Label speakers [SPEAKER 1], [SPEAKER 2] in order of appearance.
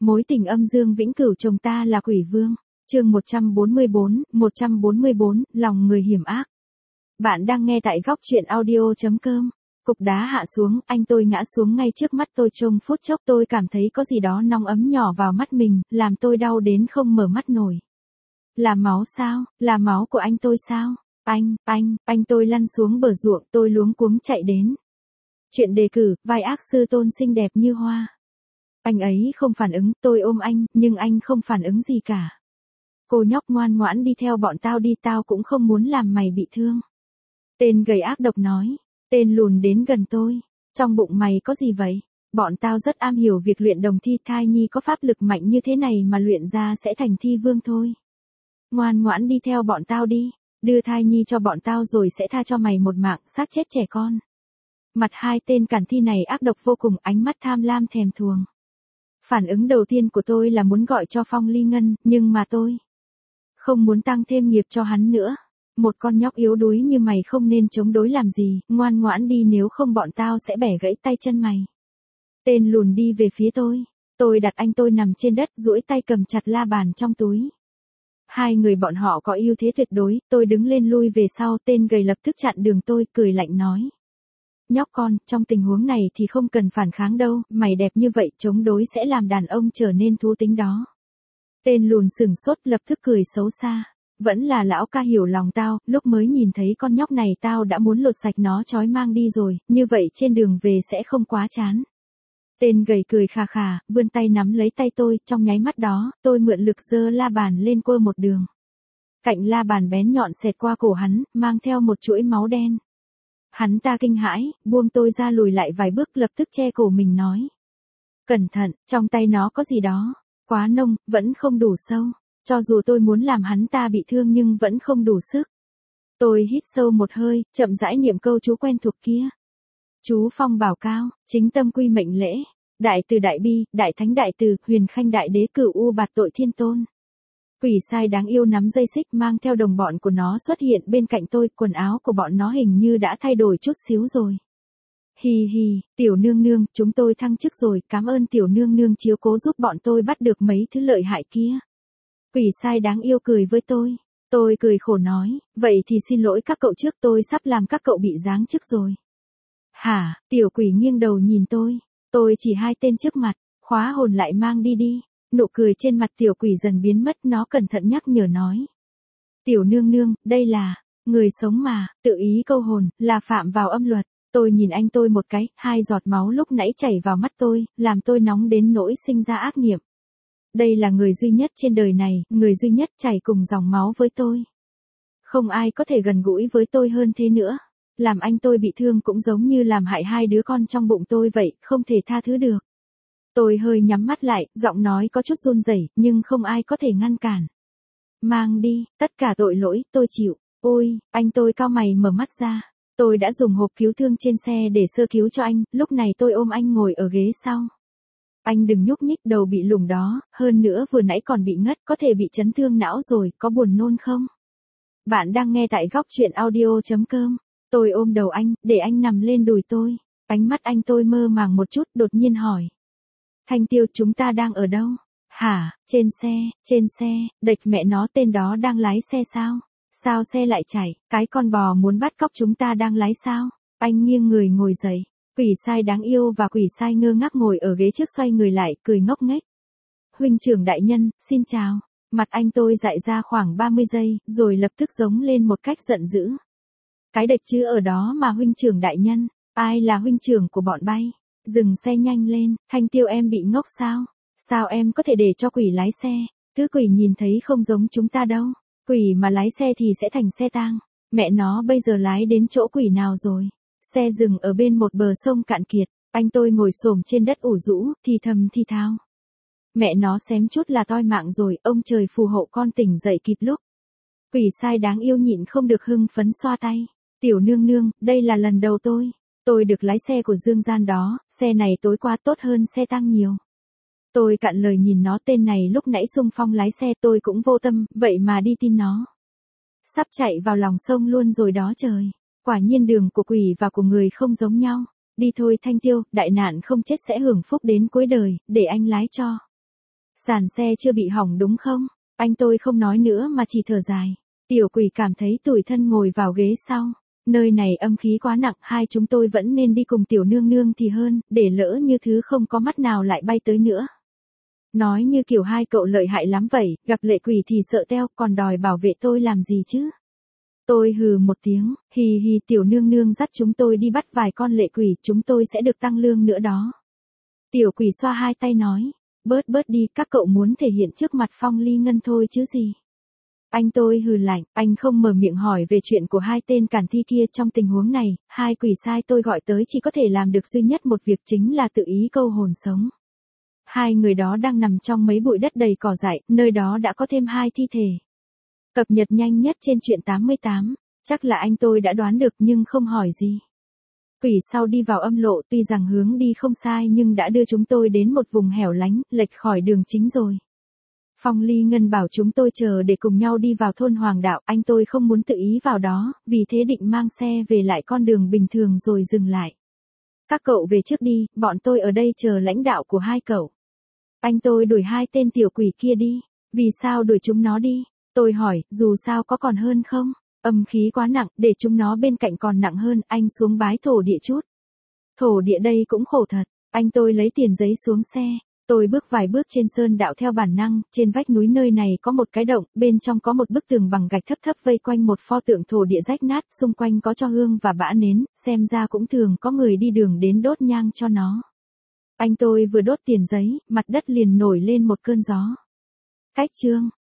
[SPEAKER 1] Mối tình âm dương vĩnh cửu chồng ta là quỷ vương. Chương 144, lòng người hiểm ác. Bạn đang nghe tại góc truyện audio.com. Cục đá hạ xuống, anh tôi ngã xuống ngay trước mắt tôi, trong phút chốc tôi cảm thấy có gì đó nóng ấm nhỏ vào mắt mình, làm tôi đau đến không mở mắt nổi. Là máu sao? Là máu của anh tôi sao? Anh tôi lăn xuống bờ ruộng, tôi luống cuống chạy đến. Chuyện đề cử, vai ác sư tôn xinh đẹp như hoa. Anh ấy không phản ứng, tôi ôm anh, nhưng anh không phản ứng gì cả. Cô nhóc ngoan ngoãn đi theo bọn tao đi, tao cũng không muốn làm mày bị thương. Tên gầy ác độc nói. Tên lùn đến gần tôi. Trong bụng mày có gì vậy? Bọn tao rất am hiểu việc luyện đồng thi, thai nhi có pháp lực mạnh như thế này mà luyện ra sẽ thành thi vương thôi. Ngoan ngoãn đi theo bọn tao đi. Đưa thai nhi cho bọn tao rồi sẽ tha cho mày một mạng, xác chết trẻ con. Mặt hai tên cản thi này ác độc vô cùng, ánh mắt tham lam thèm thuồng. Phản ứng đầu tiên của tôi là muốn gọi cho Phong Ly Ngân, nhưng mà tôi không muốn tăng thêm nghiệp cho hắn nữa. Một con nhóc yếu đuối như mày không nên chống đối làm gì, ngoan ngoãn đi nếu không bọn tao sẽ bẻ gãy tay chân mày. Tên lùn đi về phía tôi. Tôi đặt anh tôi nằm trên đất, duỗi tay cầm chặt la bàn trong túi. Hai người bọn họ có ưu thế tuyệt đối, tôi đứng lên lui về sau, tên gầy lập tức chặn đường tôi, cười lạnh nói. Nhóc con, trong tình huống này thì không cần phản kháng đâu, mày đẹp như vậy chống đối sẽ làm đàn ông trở nên thú tính đó. Tên lùn sừng sốt lập tức cười xấu xa. Vẫn là lão ca hiểu lòng tao, lúc mới nhìn thấy con nhóc này tao đã muốn lột sạch nó trói mang đi rồi, như vậy trên đường về sẽ không quá chán. Tên gầy cười khà khà, vươn tay nắm lấy tay tôi, trong nháy mắt đó, tôi mượn lực giơ la bàn lên quơ một đường. Cạnh la bàn bén nhọn xẹt qua cổ hắn, mang theo một chuỗi máu đen. Hắn ta kinh hãi, buông tôi ra lùi lại vài bước, lập tức che cổ mình nói. Cẩn thận, trong tay nó có gì đó. Quá nông, vẫn không đủ sâu. Cho dù tôi muốn làm hắn ta bị thương nhưng vẫn không đủ sức. Tôi hít sâu một hơi, chậm rãi niệm câu chú quen thuộc kia. Chú phong bảo cao, chính tâm quy mệnh lễ. Đại từ đại bi, đại thánh đại từ, huyền khanh đại đế, cửu u bạt tội thiên tôn. Quỷ sai đáng yêu nắm dây xích mang theo đồng bọn của nó xuất hiện bên cạnh tôi, quần áo của bọn nó hình như đã thay đổi chút xíu rồi. Hì hì, tiểu nương nương, chúng tôi thăng chức rồi, cảm ơn tiểu nương nương chiếu cố giúp bọn tôi bắt được mấy thứ lợi hại kia. Quỷ sai đáng yêu cười với tôi. Tôi cười khổ nói, vậy thì xin lỗi các cậu trước, tôi sắp làm các cậu bị giáng chức rồi. Hả, tiểu quỷ nghiêng đầu nhìn tôi chỉ hai tên trước mặt, khóa hồn lại mang đi đi. Nụ cười trên mặt tiểu quỷ dần biến mất, nó cẩn thận nhắc nhở nói. Tiểu nương nương, đây là người sống mà, tự ý câu hồn, là phạm vào âm luật. Tôi nhìn anh tôi một cái, hai giọt máu lúc nãy chảy vào mắt tôi, làm tôi nóng đến nỗi sinh ra ác niệm. Đây là người duy nhất trên đời này, người duy nhất chảy cùng dòng máu với tôi. Không ai có thể gần gũi với tôi hơn thế nữa. Làm anh tôi bị thương cũng giống như làm hại hai đứa con trong bụng tôi vậy, không thể tha thứ được. Tôi hơi nhắm mắt lại, giọng nói có chút run rẩy, nhưng không ai có thể ngăn cản. Mang đi, tất cả tội lỗi, tôi chịu. Ôi, anh tôi cau mày mở mắt ra. Tôi đã dùng hộp cứu thương trên xe để sơ cứu cho anh, lúc này tôi ôm anh ngồi ở ghế sau. Anh đừng nhúc nhích, đầu bị lủng đó, hơn nữa vừa nãy còn bị ngất, có thể bị chấn thương não rồi, có buồn nôn không? Bạn đang nghe tại góc truyện audio.com. Tôi ôm đầu anh, để anh nằm lên đùi tôi. Ánh mắt anh tôi mơ màng một chút, đột nhiên hỏi. Thanh Tiêu, chúng ta đang ở đâu? Hả, trên xe, đệch mẹ nó, tên đó đang lái xe sao? Sao xe lại chạy, cái con bò muốn bắt cóc chúng ta đang lái sao? Anh nghiêng người ngồi dậy. Quỷ sai đáng yêu và quỷ sai ngơ ngác ngồi ở ghế trước xoay người lại, cười ngốc nghếch. Huynh trưởng đại nhân, xin chào. Mặt anh tôi dại ra khoảng 30 giây, rồi lập tức giống lên một cách giận dữ. Cái đệch chứ ở đó mà huynh trưởng đại nhân, ai là huynh trưởng của bọn bay? Dừng xe nhanh lên, Thanh Tiêu em bị ngốc sao? Sao em có thể để cho quỷ lái xe? Thứ quỷ nhìn thấy không giống chúng ta đâu. Quỷ mà lái xe thì sẽ thành xe tang. Mẹ nó bây giờ lái đến chỗ quỷ nào rồi? Xe dừng ở bên một bờ sông cạn kiệt, anh tôi ngồi xổm trên đất ủ rũ, thì thầm thì thào. Mẹ nó xém chút là toi mạng rồi, ông trời phù hộ con tỉnh dậy kịp lúc. Quỷ sai đáng yêu nhịn không được hưng phấn xoa tay. Tiểu nương nương, đây là lần đầu tôi được lái xe của Dương Gian đó, xe này tối qua tốt hơn xe tang nhiều. Tôi cạn lời nhìn nó, tên này lúc nãy xung phong lái xe tôi cũng vô tâm, vậy mà đi tin nó. Sắp chạy vào lòng sông luôn rồi đó trời. Quả nhiên đường của quỷ và của người không giống nhau. Đi thôi Thanh Tiêu, đại nạn không chết sẽ hưởng phúc đến cuối đời, để anh lái cho. Sàn xe chưa bị hỏng đúng không? Anh tôi không nói nữa mà chỉ thở dài. Tiểu quỷ cảm thấy tủi thân ngồi vào ghế sau. Nơi này âm khí quá nặng, hai chúng tôi vẫn nên đi cùng tiểu nương nương thì hơn, để lỡ như thứ không có mắt nào lại bay tới nữa. Nói như kiểu hai cậu lợi hại lắm vậy, gặp lệ quỷ thì sợ teo, còn đòi bảo vệ tôi làm gì chứ? Tôi hừ một tiếng, hì hì, tiểu nương nương dắt chúng tôi đi bắt vài con lệ quỷ, chúng tôi sẽ được tăng lương nữa đó. Tiểu quỷ xoa hai tay nói, bớt bớt đi, các cậu muốn thể hiện trước mặt Phong Ly Ngân thôi chứ gì. Anh tôi hừ lạnh, anh không mở miệng hỏi về chuyện của hai tên càn thi kia. Trong tình huống này, hai quỷ sai tôi gọi tới chỉ có thể làm được duy nhất một việc, chính là tự ý câu hồn sống. Hai người đó đang nằm trong mấy bụi đất đầy cỏ dại, nơi đó đã có thêm hai thi thể. Cập nhật nhanh nhất trên truyện 88, chắc là anh tôi đã đoán được nhưng không hỏi gì. Quỷ sau đi vào âm lộ, tuy rằng hướng đi không sai nhưng đã đưa chúng tôi đến một vùng hẻo lánh, lệch khỏi đường chính rồi. Phong Ly Ngân bảo chúng tôi chờ để cùng nhau đi vào thôn Hoàng Đạo, anh tôi không muốn tự ý vào đó, vì thế định mang xe về lại con đường bình thường rồi dừng lại. Các cậu về trước đi, bọn tôi ở đây chờ lãnh đạo của hai cậu. Anh tôi đuổi hai tên tiểu quỷ kia đi. Vì sao đuổi chúng nó đi? Tôi hỏi, dù sao có còn hơn không? Âm khí quá nặng, để chúng nó bên cạnh còn nặng hơn, anh xuống bái thổ địa chút. Thổ địa đây cũng khổ thật, anh tôi lấy tiền giấy xuống xe. Tôi bước vài bước trên sơn đạo theo bản năng, trên vách núi nơi này có một cái động, bên trong có một bức tường bằng gạch thấp thấp vây quanh một pho tượng thổ địa rách nát, xung quanh có tro hương và bã nến, xem ra cũng thường có người đi đường đến đốt nhang cho nó. Anh tôi vừa đốt tiền giấy, mặt đất liền nổi lên một cơn gió. Cách chương